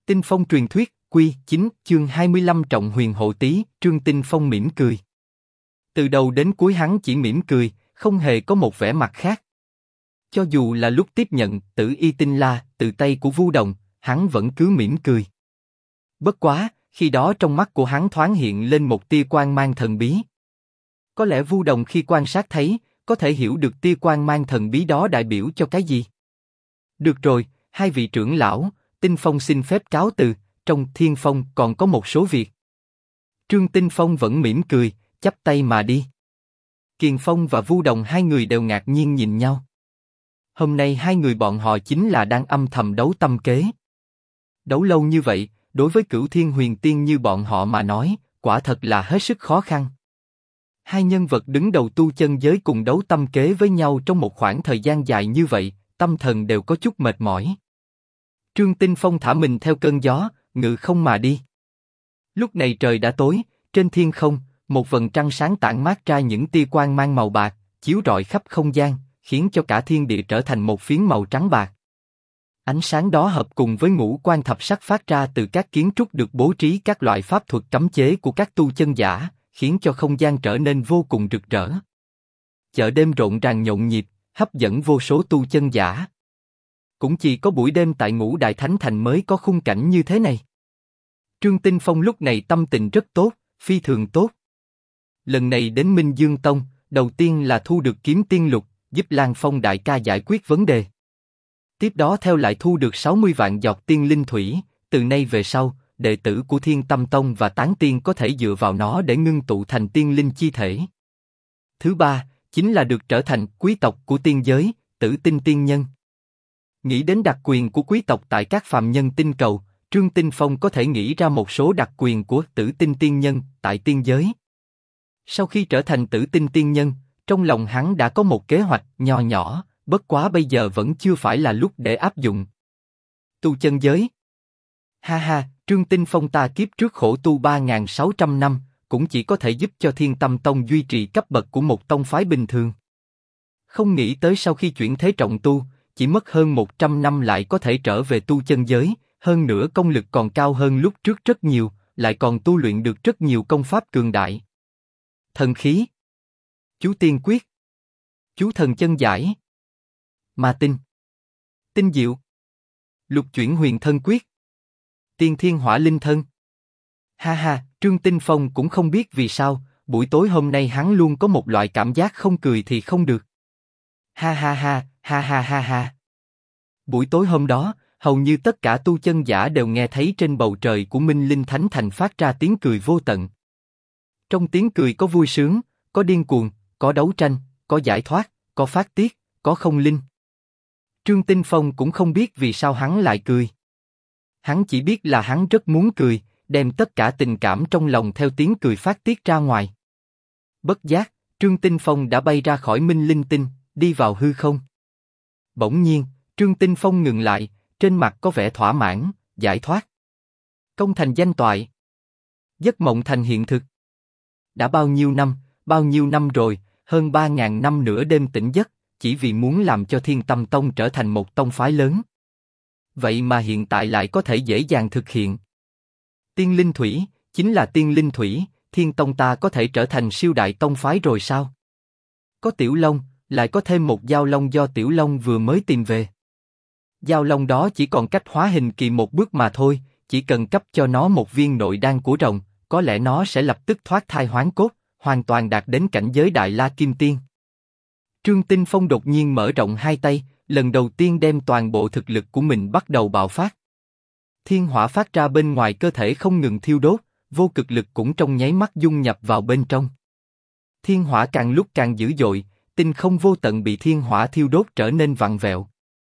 Tinh Phong truyền thuyết, Quy 9, chương 25 Trọng Huyền Hộ Tý, Trương Tinh Phong mỉm cười. Từ đầu đến cuối hắn chỉ mỉm cười, không hề có một vẻ mặt khác. Cho dù là lúc tiếp nhận Tử Y Tinh La từ tay của Vu Đồng, hắn vẫn cứ mỉm cười. Bất quá, khi đó trong mắt của hắn thoáng hiện lên một tia quang mang thần bí. Có lẽ Vu Đồng khi quan sát thấy, có thể hiểu được tia quang mang thần bí đó đại biểu cho cái gì. Được rồi, hai vị trưởng lão, Tinh Phong xin phép cáo từ, trong Thiên Phong còn có một số việc. Trương Tinh Phong vẫn mỉm cười, chắp tay mà đi. Kiền Phong và Vu Đồng hai người đều ngạc nhiên nhìn nhau. Hôm nay hai người bọn họ chính là đang âm thầm đấu tâm kế. Đấu lâu như vậy, đối với Cửu Thiên Huyền Tiên như bọn họ mà nói, quả thật là hết sức khó khăn. Hai nhân vật đứng đầu tu chân giới cùng đấu tâm kế với nhau trong một khoảng thời gian dài như vậy, tâm thần đều có chút mệt mỏi. Trương Tinh Phong thả mình theo cơn gió, ngự không mà đi. Lúc này trời đã tối, trên thiên không, một vầng trăng sáng tản mát ra những tia quang mang màu bạc, chiếu rọi khắp không gian, khiến cho cả thiên địa trở thành một phiến màu trắng bạc. Ánh sáng đó hợp cùng với ngũ quan thập sắc phát ra từ các kiến trúc được bố trí các loại pháp thuật cấm chế của các tu chân giả, khiến cho không gian trở nên vô cùng rực rỡ. Chợ đêm rộn ràng nhộn nhịp, hấp dẫn vô số tu chân giả. Cũng chỉ có buổi đêm tại Ngũ Đại Thánh Thành mới có khung cảnh như thế này. Trương Tinh Phong lúc này tâm tình rất tốt, phi thường tốt. Lần này đến Minh Dương Tông, đầu tiên là thu được kiếm tiên lục, giúp Lan Phong đại ca giải quyết vấn đề. Tiếp đó theo lại thu được 60 vạn giọt tiên linh thủy, từ nay về sau, đệ tử của Thiên Tâm Tông và Tán Tiên có thể dựa vào nó để ngưng tụ thành tiên linh chi thể. Thứ ba, chính là được trở thành quý tộc của tiên giới, Tử Tinh Tiên Nhân. Nghĩ đến đặc quyền của quý tộc tại các phàm nhân tinh cầu, Trương Tinh Phong có thể nghĩ ra một số đặc quyền của Tử Tinh Tiên Nhân tại tiên giới. Sau khi trở thành Tử Tinh Tiên Nhân, trong lòng hắn đã có một kế hoạch nho nhỏ, bất quá bây giờ vẫn chưa phải là lúc để áp dụng. Tu chân giới. Ha ha, Trương Tinh Phong ta kiếp trước khổ tu 3.600 năm, cũng chỉ có thể giúp cho Thiên Tâm Tông duy trì cấp bậc của một tông phái bình thường. Không nghĩ tới sau khi chuyển thế trọng tu, chỉ mất hơn 100 năm lại có thể trở về tu chân giới, hơn nữa công lực còn cao hơn lúc trước rất nhiều, lại còn tu luyện được rất nhiều công pháp cường đại. Thần khí, chú tiên quyết, chú thần chân giải, ma tinh, tinh diệu, lục chuyển huyền thân quyết, tiên thiên hỏa linh thân. Ha ha, Trương Tinh Phong cũng không biết vì sao, buổi tối hôm nay hắn luôn có một loại cảm giác không cười thì không được. Ha ha ha, ha ha ha ha. Buổi tối hôm đó, hầu như tất cả tu chân giả đều nghe thấy trên bầu trời của Minh Linh Thánh Thành phát ra tiếng cười vô tận. Trong tiếng cười có vui sướng, có điên cuồng, có đấu tranh, có giải thoát, có phát tiết, có không linh. Trương Tinh Phong cũng không biết vì sao hắn lại cười. Hắn chỉ biết là hắn rất muốn cười, đem tất cả tình cảm trong lòng theo tiếng cười phát tiết ra ngoài. Bất giác, Trương Tinh Phong đã bay ra khỏi Minh Linh Tinh, đi vào hư không. Bỗng nhiên, Trương Tinh Phong ngừng lại, trên mặt có vẻ thỏa mãn, giải thoát. Công thành danh toại. Giấc mộng thành hiện thực. Đã bao nhiêu năm rồi, hơn 3.000 năm nửa đêm tỉnh giấc, chỉ vì muốn làm cho Thiên Tâm Tông trở thành một tông phái lớn. Vậy mà hiện tại lại có thể dễ dàng thực hiện. Tiên linh thủy, chính là tiên linh thủy, Thiên Tông ta có thể trở thành siêu đại tông phái rồi sao? Có Tiểu Long, lại có thêm một Giao Long do Tiểu Long vừa mới tìm về. Giao Long đó chỉ còn cách hóa hình kỳ một bước mà thôi, chỉ cần cấp cho nó một viên nội đan của rồng, có lẽ nó sẽ lập tức thoát thai hoán cốt, hoàn toàn đạt đến cảnh giới Đại La Kim Tiên. Trương Tinh Phong đột nhiên mở rộng hai tay, lần đầu tiên đem toàn bộ thực lực của mình bắt đầu bạo phát. Thiên hỏa phát ra bên ngoài cơ thể không ngừng thiêu đốt, vô cực lực cũng trong nháy mắt dung nhập vào bên trong. Thiên hỏa càng lúc càng dữ dội, tinh không vô tận bị thiên hỏa thiêu đốt trở nên vặn vẹo.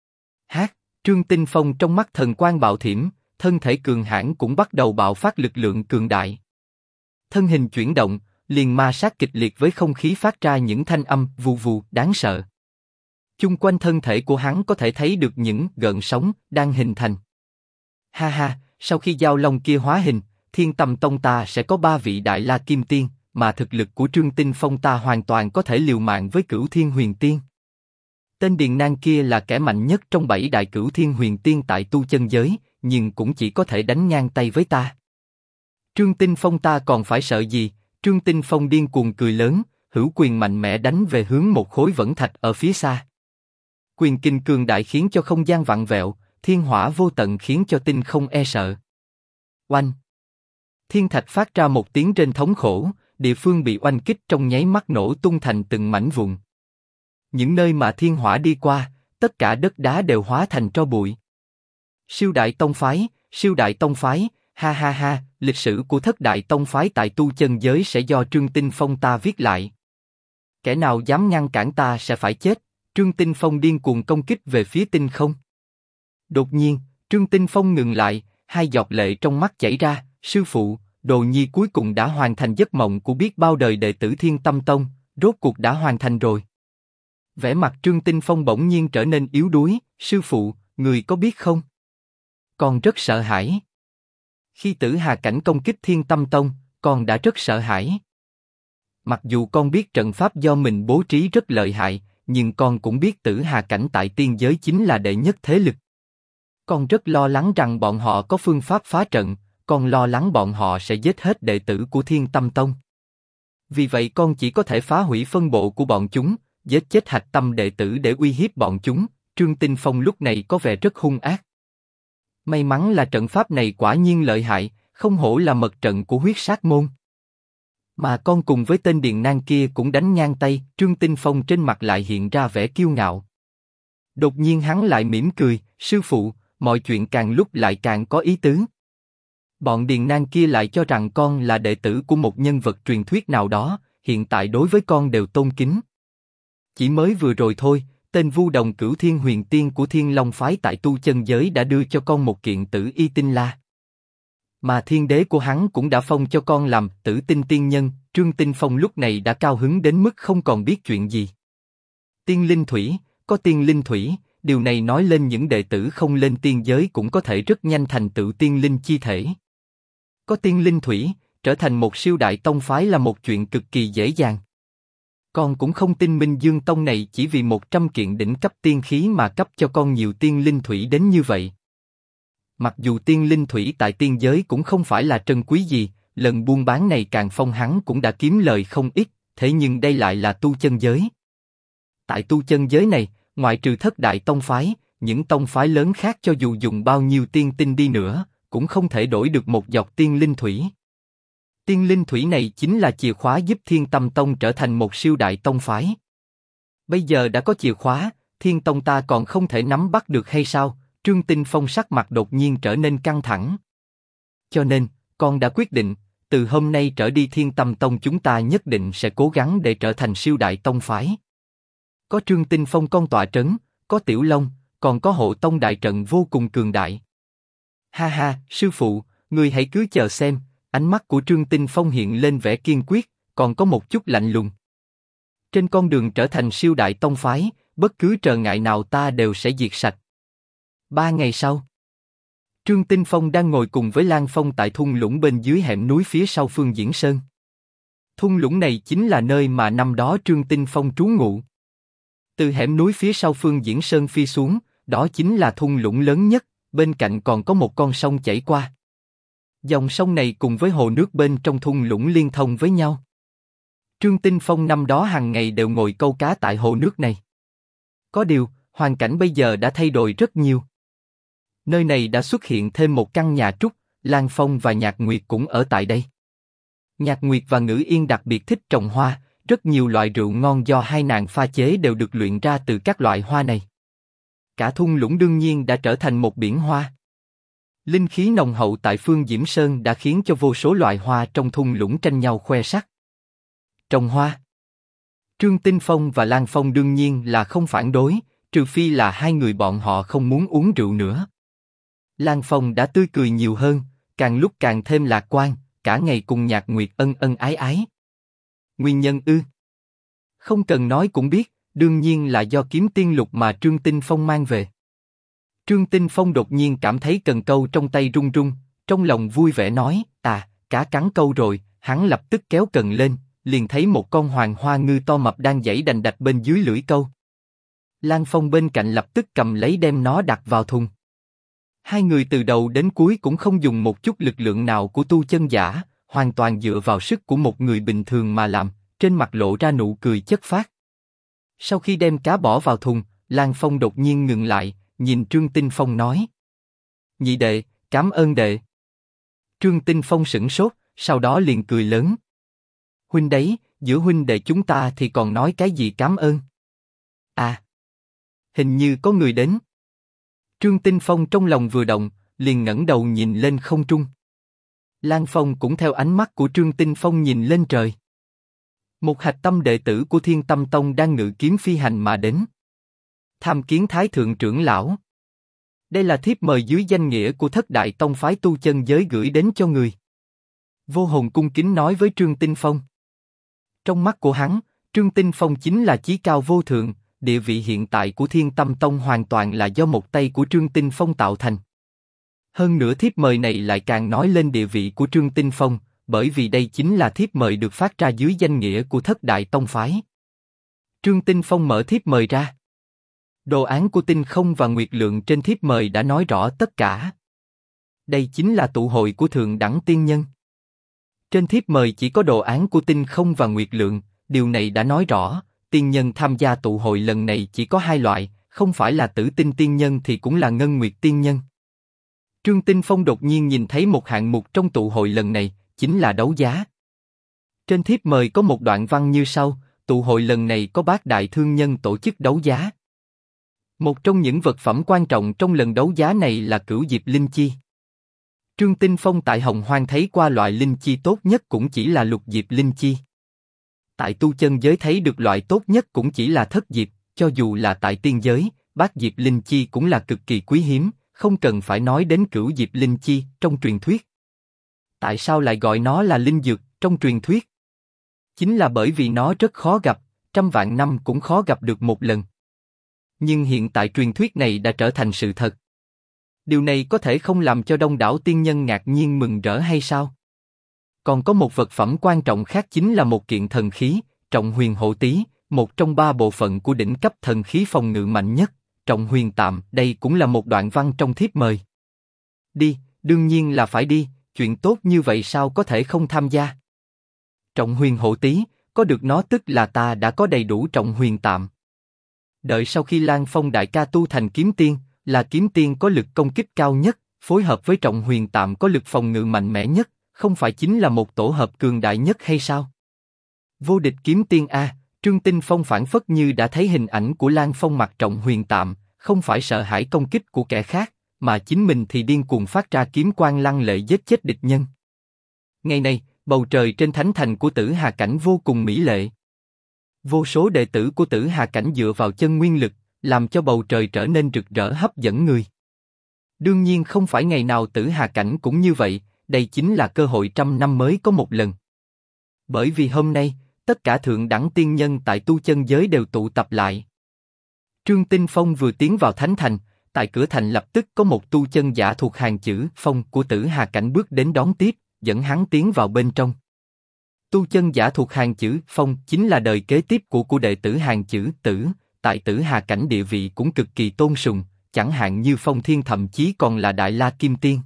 Trương Tinh Phong trong mắt thần quang bạo thiểm, thân thể cường hãn cũng bắt đầu bạo phát lực lượng cường đại. Thân hình chuyển động, liền ma sát kịch liệt với không khí phát ra những thanh âm vù vù đáng sợ. Chung quanh thân thể của hắn có thể thấy được những gợn sóng đang hình thành. Ha ha, sau khi Giao Long kia hóa hình, Thiên Tâm Tông ta sẽ có 3 vị Đại La Kim Tiên, mà thực lực của Trương Tinh Phong ta hoàn toàn có thể liều mạng với Cửu Thiên Huyền Tiên. Tên Điền Nang kia là kẻ mạnh nhất trong 7 đại cửu thiên huyền tiên tại tu chân giới, nhưng cũng chỉ có thể đánh ngang tay với ta. Trương Tinh Phong ta còn phải sợ gì? Trương Tinh Phong điên cuồng cười lớn, hữu quyền mạnh mẽ đánh về hướng một khối vẫn thạch ở phía xa. Quyền kinh cường đại khiến cho không gian vặn vẹo, thiên hỏa vô tận khiến cho tinh không e sợ. Oanh! Thiên thạch phát ra một tiếng rên thống khổ, địa phương bị oanh kích trong nháy mắt nổ tung thành từng mảnh vụn. Những nơi mà thiên hỏa đi qua, tất cả đất đá đều hóa thành tro bụi. Siêu đại tông phái, siêu đại tông phái, ha ha ha, lịch sử của thất đại tông phái tại tu chân giới sẽ do Trương Tinh Phong ta viết lại. Kẻ nào dám ngăn cản ta sẽ phải chết. Trương Tinh Phong điên cuồng công kích về phía tinh không. Đột nhiên, Trương Tinh Phong ngừng lại, hai giọt lệ trong mắt chảy ra. Sư phụ, Đồ Nhi cuối cùng đã hoàn thành giấc mộng của biết bao đời đệ tử Thiên Tâm Tông, rốt cuộc đã hoàn thành rồi. Vẻ mặt Trương Tinh Phong bỗng nhiên trở nên yếu đuối. Sư phụ, người có biết không? Con rất sợ hãi. Khi Tử Hà Cảnh công kích Thiên Tâm Tông, con đã rất sợ hãi. Mặc dù con biết trận pháp do mình bố trí rất lợi hại, nhưng con cũng biết Tử Hà Cảnh tại tiên giới chính là đệ nhất thế lực. Con rất lo lắng rằng bọn họ có phương pháp phá trận, con lo lắng bọn họ sẽ giết hết đệ tử của Thiên Tâm Tông. Vì vậy con chỉ có thể phá hủy phân bộ của bọn chúng, giết chết hạch tâm đệ tử để uy hiếp bọn chúng. Trương Tinh Phong lúc này có vẻ rất hung ác. May mắn là trận pháp này quả nhiên lợi hại, không hổ là mật trận của huyết sát môn. Mà con cùng với tên Điền Nang kia cũng đánh ngang tay. Trương Tinh Phong trên mặt lại hiện ra vẻ kiêu ngạo. Đột nhiên hắn lại mỉm cười, sư phụ, mọi chuyện càng lúc lại càng có ý tứ. Bọn Điền Nang kia lại cho rằng con là đệ tử của một nhân vật truyền thuyết nào đó, hiện tại đối với con đều tôn kính. Chỉ mới vừa rồi thôi, tên Vu Đồng Cửu Thiên Huyền Tiên của Thiên Long phái tại tu chân giới đã đưa cho con một kiện Tử Y Tinh La. Mà thiên đế của hắn cũng đã phong cho con làm Tử Tinh Tiên Nhân. Trương Tinh Phong lúc này đã cao hứng đến mức không còn biết chuyện gì. Tiên linh thủy, có tiên linh thủy, điều này nói lên những đệ tử không lên tiên giới cũng có thể rất nhanh thành tựu tiên linh chi thể. Có tiên linh thủy, trở thành một siêu đại tông phái là một chuyện cực kỳ dễ dàng. Con cũng không tin Minh Dương Tông này chỉ vì 100 kiện đỉnh cấp tiên khí mà cấp cho con nhiều tiên linh thủy đến như vậy. Mặc dù tiên linh thủy tại tiên giới cũng không phải là trân quý gì, lần buôn bán này Càn Phong hắn cũng đã kiếm lời không ít, thế nhưng đây lại là tu chân giới. Tại tu chân giới này, ngoại trừ thất đại tông phái, những tông phái lớn khác cho dù dùng bao nhiêu tiên tinh đi nữa, cũng không thể đổi được một giọt tiên linh thủy. Tiên linh thủy này chính là chìa khóa giúp Thiên Tâm Tông trở thành một siêu đại tông phái. Bây giờ đã có chìa khóa, Thiên Tông ta còn không thể nắm bắt được hay sao? Trương Tinh Phong sắc mặt đột nhiên trở nên căng thẳng. Cho nên, con đã quyết định, từ hôm nay trở đi Thiên Tâm Tông chúng ta nhất định sẽ cố gắng để trở thành siêu đại tông phái. Có Trương Tinh Phong con tọa trấn, có Tiểu Long, còn có hộ tông đại trận vô cùng cường đại. Ha ha, sư phụ, người hãy cứ chờ xem. Ánh mắt của Trương Tinh Phong hiện lên vẻ kiên quyết, còn có một chút lạnh lùng. Trên con đường trở thành siêu đại tông phái, bất cứ trở ngại nào ta đều sẽ diệt sạch. 3 ngày sau, Trương Tinh Phong đang ngồi cùng với Lan Phong tại thung lũng bên dưới hẻm núi phía sau Phương Diễn Sơn. Thung lũng này chính là nơi mà năm đó Trương Tinh Phong trú ngụ. Từ hẻm núi phía sau Phương Diễn Sơn phi xuống, đó chính là thung lũng lớn nhất, bên cạnh còn có một con sông chảy qua. Dòng sông này cùng với hồ nước bên trong thung lũng liên thông với nhau. Trương Tinh Phong năm đó hàng ngày đều ngồi câu cá tại hồ nước này. Có điều, hoàn cảnh bây giờ đã thay đổi rất nhiều. Nơi này đã xuất hiện thêm một căn nhà trúc, Lan Phong và Nhạc Nguyệt cũng ở tại đây. Nhạc Nguyệt và Ngữ Yên đặc biệt thích trồng hoa, rất nhiều loại rượu ngon do hai nàng pha chế đều được luyện ra từ các loại hoa này. Cả thung lũng đương nhiên đã trở thành một biển hoa. Linh khí nồng hậu tại Phương Diễm Sơn đã khiến cho vô số loài hoa trong thung lũng tranh nhau khoe sắc. Trồng hoa. Trương Tinh Phong và Lan Phong đương nhiên là không phản đối, trừ phi là hai người bọn họ không muốn uống rượu nữa. Lan Phong đã tươi cười nhiều hơn, càng lúc càng thêm lạc quan, cả ngày cùng Nhạc Nguyệt ân ân ái ái. Nguyên nhân ư? Không cần nói cũng biết, đương nhiên là do kiếm tiên lục mà Trương Tinh Phong mang về. Trương Tinh Phong đột nhiên cảm thấy cần câu trong tay run run, trong lòng vui vẻ nói, cá cắn câu rồi, hắn lập tức kéo cần lên, liền thấy một con hoàng hoa ngư to mập đang giãy đành đạch bên dưới lưỡi câu. Lan Phong bên cạnh lập tức cầm lấy đem nó đặt vào thùng. Hai người từ đầu đến cuối cũng không dùng một chút lực lượng nào của tu chân giả, hoàn toàn dựa vào sức của một người bình thường mà làm, trên mặt lộ ra nụ cười chất phác. Sau khi đem cá bỏ vào thùng, Lan Phong đột nhiên ngừng lại, nhìn Trương Tinh Phong nói: Nhị đệ, cảm ơn đệ. Trương Tinh Phong sửng sốt, sau đó liền cười lớn. Huynh đấy, giữa huynh đệ chúng ta thì còn nói cái gì cảm ơn? À, hình như có người đến. Trương Tinh Phong trong lòng vừa động, liền ngẩng đầu nhìn lên không trung. Lan Phong cũng theo ánh mắt của Trương Tinh Phong nhìn lên trời. Một hạch tâm đệ tử của Thiên Tâm Tông đang ngự kiếm phi hành mà đến. Tham kiến Thái Thượng trưởng lão. Đây là thiếp mời dưới danh nghĩa của Thất Đại Tông phái tu chân giới gửi đến cho người. Vô Hồn cung kính nói với Trương Tinh Phong. Trong mắt của hắn, Trương Tinh Phong chính là chí cao vô thượng, địa vị hiện tại của Thiên Tâm Tông hoàn toàn là do một tay của Trương Tinh Phong tạo thành. Hơn nữa thiếp mời này lại càng nói lên địa vị của Trương Tinh Phong, bởi vì đây chính là thiếp mời được phát ra dưới danh nghĩa của Thất Đại Tông phái. Trương Tinh Phong mở thiếp mời ra. Đồ án của Tinh Không và Nguyệt Lượng trên thiếp mời đã nói rõ tất cả. Đây chính là tụ hội của thượng đẳng tiên nhân. Trên thiếp mời chỉ có đồ án của Tinh Không và Nguyệt Lượng, điều này đã nói rõ, tiên nhân tham gia tụ hội lần này chỉ có hai loại, không phải là Tử Tinh tiên nhân thì cũng là Ngân Nguyệt tiên nhân. Trương Tinh Phong đột nhiên nhìn thấy một hạng mục trong tụ hội lần này, chính là đấu giá. Trên thiếp mời có một đoạn văn như sau: tụ hội lần này có Bát Đại thương nhân tổ chức đấu giá. Một trong những vật phẩm quan trọng trong lần đấu giá này là Cửu Diệp Linh Chi. Trương Tinh Phong tại Hồng Hoang thấy qua loại linh chi tốt nhất cũng chỉ là Lục Diệp Linh Chi. Tại tu chân giới thấy được loại tốt nhất cũng chỉ là Thất Diệp, cho dù là tại tiên giới, Bát Diệp Linh Chi cũng là cực kỳ quý hiếm, không cần phải nói đến Cửu Diệp Linh Chi trong truyền thuyết. Tại sao lại gọi nó là linh dược trong truyền thuyết? Chính là bởi vì nó rất khó gặp, trăm vạn năm cũng khó gặp được một lần. Nhưng hiện tại truyền thuyết này đã trở thành sự thật. Điều này có thể không làm cho đông đảo tiên nhân ngạc nhiên mừng rỡ hay sao? Còn có một vật phẩm quan trọng khác chính là một kiện thần khí, Trọng Huyền Hộ Tý, một trong ba bộ phận của đỉnh cấp thần khí phòng ngự mạnh nhất, Trọng Huyền Tạm. Đây cũng là một đoạn văn trong thiếp mời. Đi, đương nhiên là phải đi, chuyện tốt như vậy sao có thể không tham gia? Trọng Huyền Hộ Tý, có được nó tức là ta đã có đầy đủ Trọng Huyền Tạm. Đợi sau khi Lan Phong đại ca tu thành kiếm tiên, là kiếm tiên có lực công kích cao nhất, phối hợp với Trọng Huyền Tạm có lực phòng ngự mạnh mẽ nhất, không phải chính là một tổ hợp cường đại nhất hay sao? Vô địch kiếm tiên a, Trương Tinh Phong phảng phất như đã thấy hình ảnh của Lan Phong mặc Trọng Huyền Tạm, không phải sợ hãi công kích của kẻ khác, mà chính mình thì điên cuồng phát ra kiếm quang lăng lệ giết chết địch nhân. Ngày nay, bầu trời trên thánh thành của Tử Hà Cảnh vô cùng mỹ lệ. Vô số đệ tử của Tử Hà Cảnh dựa vào chân nguyên lực, làm cho bầu trời trở nên rực rỡ hấp dẫn người. Đương nhiên không phải ngày nào Tử Hà Cảnh cũng như vậy, đây chính là cơ hội trăm năm mới có một lần. Bởi vì hôm nay, tất cả thượng đẳng tiên nhân tại tu chân giới đều tụ tập lại. Trương Tinh Phong vừa tiến vào thánh thành, tại cửa thành lập tức có một tu chân giả thuộc hàng chữ Phong của Tử Hà Cảnh bước đến đón tiếp, dẫn hắn tiến vào bên trong. Tu chân giả thuộc hàng chữ Phong chính là đời kế tiếp của đệ tử hàng chữ Tử, tại Tử Hà Cảnh địa vị cũng cực kỳ tôn sùng, chẳng hạn như Phong Thiên thậm chí còn là Đại La Kim Tiên.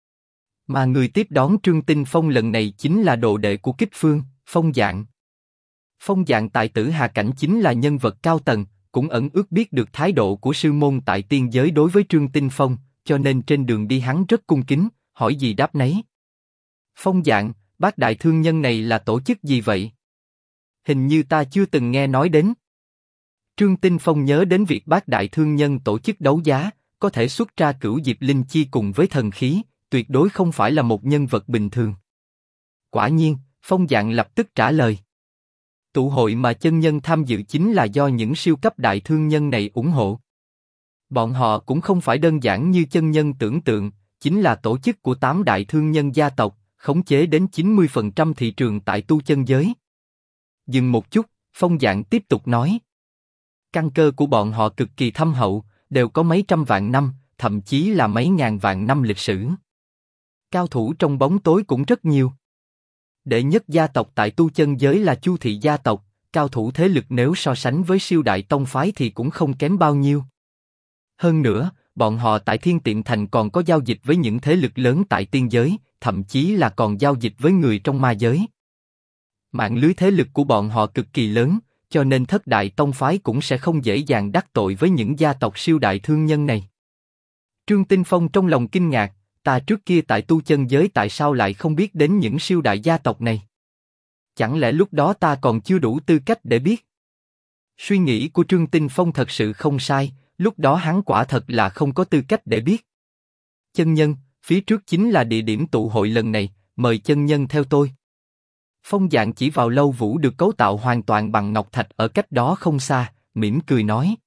Mà người tiếp đón Trương Tinh Phong lần này chính là đồ đệ của Kích Phương, Phong Dạng. Phong Dạng tại Tử Hà Cảnh chính là nhân vật cao tầng, cũng ẩn ước biết được thái độ của sư môn tại tiên giới đối với Trương Tinh Phong, cho nên trên đường đi hắn rất cung kính, hỏi gì đáp nấy. Phong Dạng, Bát Đại thương nhân này là tổ chức gì vậy? Hình như ta chưa từng nghe nói đến. Trương Tinh Phong nhớ đến việc Bát Đại thương nhân tổ chức đấu giá, có thể xuất ra Cửu Diệp Linh Chi cùng với thần khí, tuyệt đối không phải là một nhân vật bình thường. Quả nhiên, Phong Dạng lập tức trả lời. Tụ hội mà chân nhân tham dự chính là do những siêu cấp đại thương nhân này ủng hộ. Bọn họ cũng không phải đơn giản như chân nhân tưởng tượng, chính là tổ chức của 8 đại thương nhân gia tộc, khống chế đến 90% thị trường tại tu chân giới. Dừng một chút, Phong Dạng tiếp tục nói. Căn cơ của bọn họ cực kỳ thâm hậu, đều có mấy trăm vạn năm, thậm chí là mấy ngàn vạn năm lịch sử. Cao thủ trong bóng tối cũng rất nhiều. Đệ nhất gia tộc tại tu chân giới là Chu Thị gia tộc, cao thủ thế lực nếu so sánh với siêu đại tông phái thì cũng không kém bao nhiêu. Hơn nữa, bọn họ tại Thiên Tiệm Thành còn có giao dịch với những thế lực lớn tại tiên giới, thậm chí là còn giao dịch với người trong ma giới. Mạng lưới thế lực của bọn họ cực kỳ lớn, cho nên thất đại tông phái cũng sẽ không dễ dàng đắc tội với những gia tộc siêu đại thương nhân này. Trương Tinh Phong trong lòng kinh ngạc, ta trước kia tại tu chân giới tại sao lại không biết đến những siêu đại gia tộc này? Chẳng lẽ lúc đó ta còn chưa đủ tư cách để biết? Suy nghĩ của Trương Tinh Phong thật sự không sai, lúc đó hắn quả thật là không có tư cách để biết. Chân nhân, phía trước chính là địa điểm tụ hội lần này, mời chân nhân theo tôi. Phong Dạng chỉ vào lâu vũ được cấu tạo hoàn toàn bằng ngọc thạch ở cách đó không xa, mỉm cười nói.